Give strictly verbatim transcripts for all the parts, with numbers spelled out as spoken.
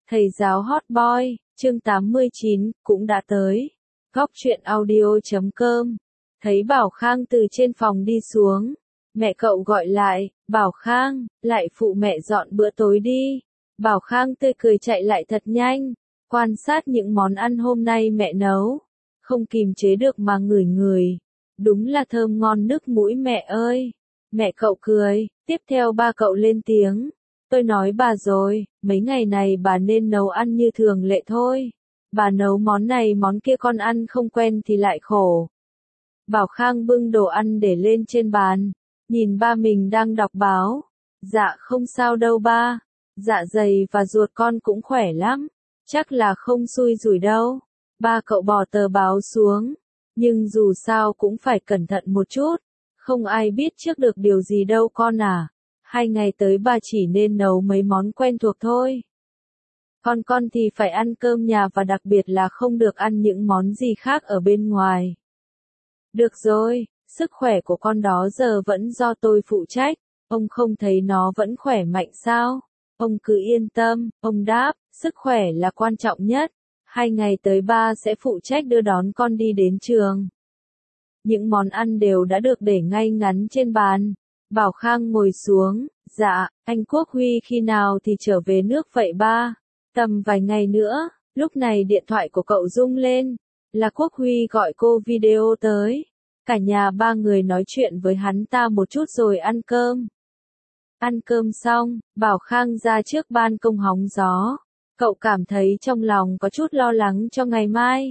Thầy giáo Hot Boy, chương tám mươi chín, cũng đã tới. Góc truyện audio chấm com. Thấy Bảo Khang từ trên phòng đi xuống. Mẹ cậu gọi lại, Bảo Khang, lại phụ mẹ dọn bữa tối đi. Bảo Khang tươi cười chạy lại thật nhanh, quan sát những món ăn hôm nay mẹ nấu. Không kìm chế được mà ngửi ngửi. Đúng là thơm ngon nức mũi mẹ ơi. Mẹ cậu cười, tiếp theo ba cậu lên tiếng. Tôi nói bà rồi, mấy ngày này bà nên nấu ăn như thường lệ thôi. Bà nấu món này món kia con ăn không quen thì lại khổ. Bảo Khang bưng đồ ăn để lên trên bàn, nhìn ba mình đang đọc báo. Dạ không sao đâu ba, dạ dày và ruột con cũng khỏe lắm, chắc là không xui rủi đâu. Ba cậu bỏ tờ báo xuống, nhưng dù sao cũng phải cẩn thận một chút, không ai biết trước được điều gì đâu con à. Hai ngày tới bà chỉ nên nấu mấy món quen thuộc thôi. Con con thì phải ăn cơm nhà và đặc biệt là không được ăn những món gì khác ở bên ngoài. Được rồi, sức khỏe của con đó giờ vẫn do tôi phụ trách, ông không thấy nó vẫn khỏe mạnh sao? Ông cứ yên tâm, ông đáp, sức khỏe là quan trọng nhất. Hai ngày tới ba sẽ phụ trách đưa đón con đi đến trường. Những món ăn đều đã được để ngay ngắn trên bàn. Bảo Khang ngồi xuống, dạ, anh Quốc Huy khi nào thì trở về nước vậy ba? Tầm vài ngày nữa. Lúc này điện thoại của cậu rung lên, là Quốc Huy gọi cô video tới. Cả nhà ba người nói chuyện với hắn ta một chút rồi ăn cơm. Ăn cơm xong, Bảo Khang ra trước ban công hóng gió. Cậu cảm thấy trong lòng có chút lo lắng cho ngày mai.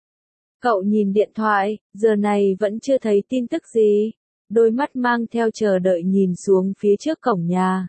Cậu nhìn điện thoại, giờ này vẫn chưa thấy tin tức gì. Đôi mắt mang theo chờ đợi nhìn xuống phía trước cổng nhà.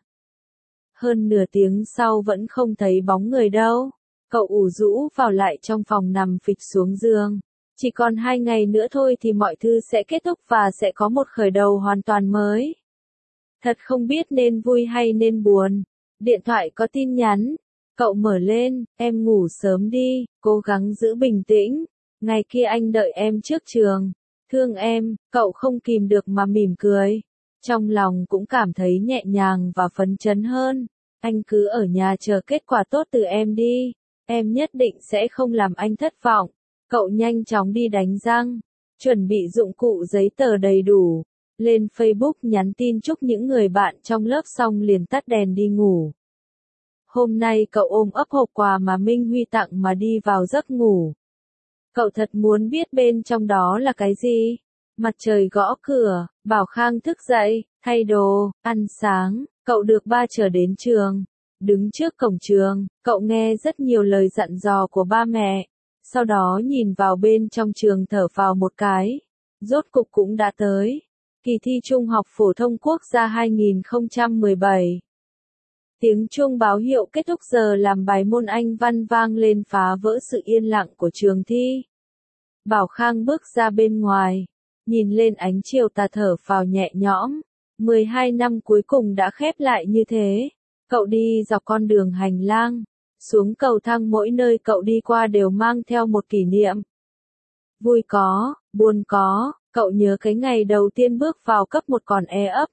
Hơn nửa tiếng sau vẫn không thấy bóng người đâu. Cậu ủ rũ vào lại trong phòng nằm phịch xuống giường. Chỉ còn hai ngày nữa thôi thì mọi thứ sẽ kết thúc và sẽ có một khởi đầu hoàn toàn mới. Thật không biết nên vui hay nên buồn. Điện thoại có tin nhắn. Cậu mở lên, em ngủ sớm đi, cố gắng giữ bình tĩnh. Ngày kia anh đợi em trước trường. Thương em, cậu không kìm được mà mỉm cười. Trong lòng cũng cảm thấy nhẹ nhàng và phấn chấn hơn. Anh cứ ở nhà chờ kết quả tốt từ em đi. Em nhất định sẽ không làm anh thất vọng. Cậu nhanh chóng đi đánh răng, chuẩn bị dụng cụ giấy tờ đầy đủ. Lên Facebook nhắn tin chúc những người bạn trong lớp xong liền tắt đèn đi ngủ. Hôm nay cậu ôm ấp hộp quà mà Minh Huy tặng mà đi vào giấc ngủ. Cậu thật muốn biết bên trong đó là cái gì. Mặt trời gõ cửa, Bảo Khang thức dậy, thay đồ, ăn sáng, cậu được ba chở đến trường. Đứng trước cổng trường, cậu nghe rất nhiều lời dặn dò của ba mẹ. Sau đó nhìn vào bên trong trường thở phào một cái. Rốt cục cũng đã tới. Kỳ thi Trung học phổ thông quốc gia hai nghìn không trăm mười bảy. Tiếng chuông báo hiệu kết thúc giờ làm bài môn Anh văn vang lên phá vỡ sự yên lặng của trường thi. Bảo Khang bước ra bên ngoài, nhìn lên ánh chiều tà thở phào nhẹ nhõm. mười hai năm cuối cùng đã khép lại như thế. Cậu đi dọc con đường hành lang, xuống cầu thang mỗi nơi cậu đi qua đều mang theo một kỷ niệm. Vui có, buồn có, cậu nhớ cái ngày đầu tiên bước vào cấp một còn e ấp.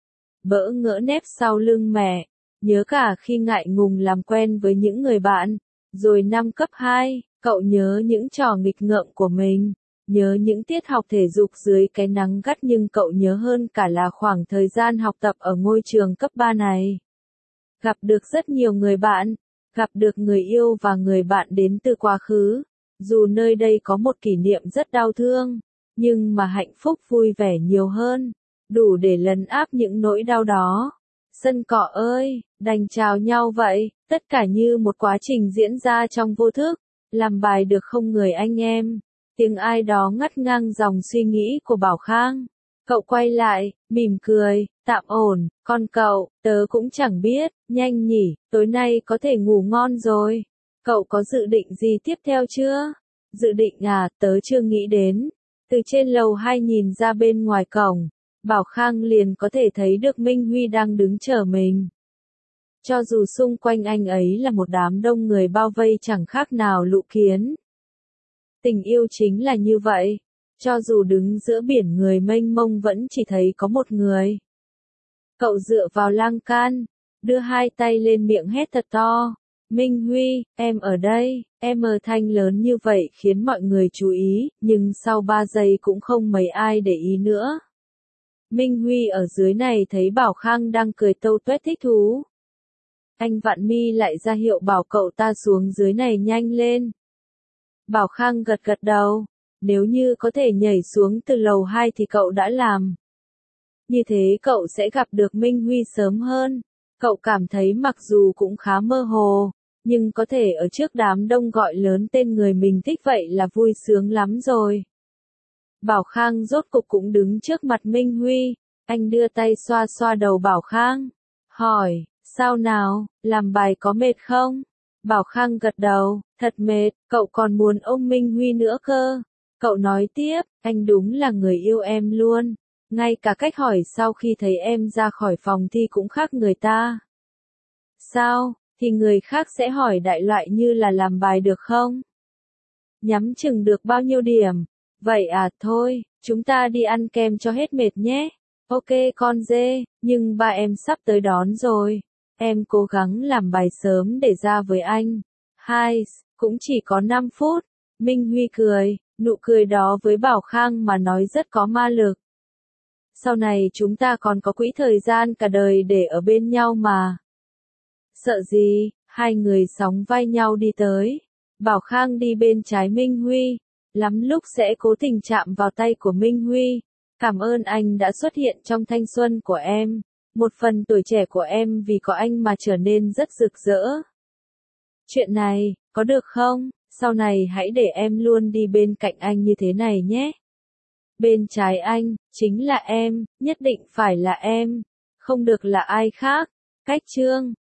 Bỡ ngỡ nép sau lưng mẹ, nhớ cả khi ngại ngùng làm quen với những người bạn. Rồi năm cấp hai, cậu nhớ những trò nghịch ngợm của mình, nhớ những tiết học thể dục dưới cái nắng gắt, nhưng cậu nhớ hơn cả là khoảng thời gian học tập ở ngôi trường cấp ba này. Gặp được rất nhiều người bạn, gặp được người yêu và người bạn đến từ quá khứ. Dù nơi đây có một kỷ niệm rất đau thương, nhưng mà hạnh phúc vui vẻ nhiều hơn, đủ để lấn áp những nỗi đau đó. Sân cỏ ơi, đành chào nhau vậy, tất cả như một quá trình diễn ra trong vô thức. Làm bài được không người anh em? Tiếng ai đó ngắt ngang dòng suy nghĩ của Bảo Khang. Cậu quay lại, mỉm cười, tạm ổn, con cậu, tớ cũng chẳng biết, nhanh nhỉ, tối nay có thể ngủ ngon rồi. Cậu có dự định gì tiếp theo chưa? Dự định à, tớ chưa nghĩ đến. Từ trên lầu hai nhìn ra bên ngoài cổng, Bảo Khang liền có thể thấy được Minh Huy đang đứng chờ mình. Cho dù xung quanh anh ấy là một đám đông người bao vây chẳng khác nào lũ kiến. Tình yêu chính là như vậy. Cho dù đứng giữa biển người mênh mông vẫn chỉ thấy có một người. Cậu dựa vào lan can, đưa hai tay lên miệng hét thật to. Minh Huy, em ở đây, em âm thanh lớn như vậy khiến mọi người chú ý, nhưng sau ba giây cũng không mấy ai để ý nữa. Minh Huy ở dưới này thấy Bảo Khang đang cười tâu tuét thích thú. Anh vặn mi lại ra hiệu bảo cậu ta xuống dưới này nhanh lên. Bảo Khang gật gật đầu, nếu như có thể nhảy xuống từ lầu hai thì cậu đã làm. Như thế cậu sẽ gặp được Minh Huy sớm hơn. Cậu cảm thấy mặc dù cũng khá mơ hồ, nhưng có thể ở trước đám đông gọi lớn tên người mình thích vậy là vui sướng lắm rồi. Bảo Khang rốt cục cũng đứng trước mặt Minh Huy, anh đưa tay xoa xoa đầu Bảo Khang, hỏi, sao nào, làm bài có mệt không? Bảo Khang gật đầu, thật mệt, cậu còn muốn ôm Minh Huy nữa cơ. Cậu nói tiếp, anh đúng là người yêu em luôn. Ngay cả cách hỏi sau khi thấy em ra khỏi phòng thi cũng khác người ta. Sao, thì người khác sẽ hỏi đại loại như là làm bài được không? Nhắm chừng được bao nhiêu điểm? Vậy à, thôi, chúng ta đi ăn kem cho hết mệt nhé. Ok con dê, nhưng ba em sắp tới đón rồi. Em cố gắng làm bài sớm để ra với anh. Hai, cũng chỉ có năm phút. Minh Huy cười, nụ cười đó với Bảo Khang mà nói rất có ma lực. Sau này chúng ta còn có quỹ thời gian cả đời để ở bên nhau mà. Sợ gì, hai người sóng vai nhau đi tới. Bảo Khang đi bên trái Minh Huy, lắm lúc sẽ cố tình chạm vào tay của Minh Huy. Cảm ơn anh đã xuất hiện trong thanh xuân của em. Một phần tuổi trẻ của em vì có anh mà trở nên rất rực rỡ. Chuyện này, có được không? Sau này hãy để em luôn đi bên cạnh anh như thế này nhé. Bên trái anh, chính là em, nhất định phải là em, không được là ai khác. Cách chương